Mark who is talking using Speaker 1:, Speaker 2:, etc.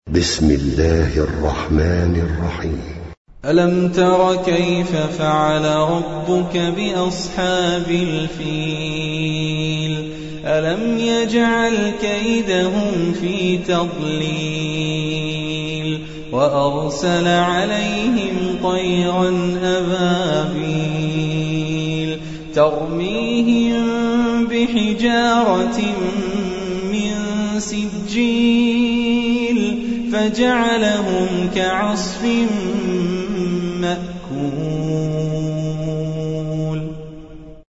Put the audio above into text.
Speaker 1: بسم الله الرحمن الرحيم.
Speaker 2: ألم تر كيف فعل ربك بأصحاب الفيل ألم يجعل كيدهم في تضليل وأرسل عليهم طيرا أبابيل ترميهم بحجارة من سجيل فجعلهم كعصف مأكول.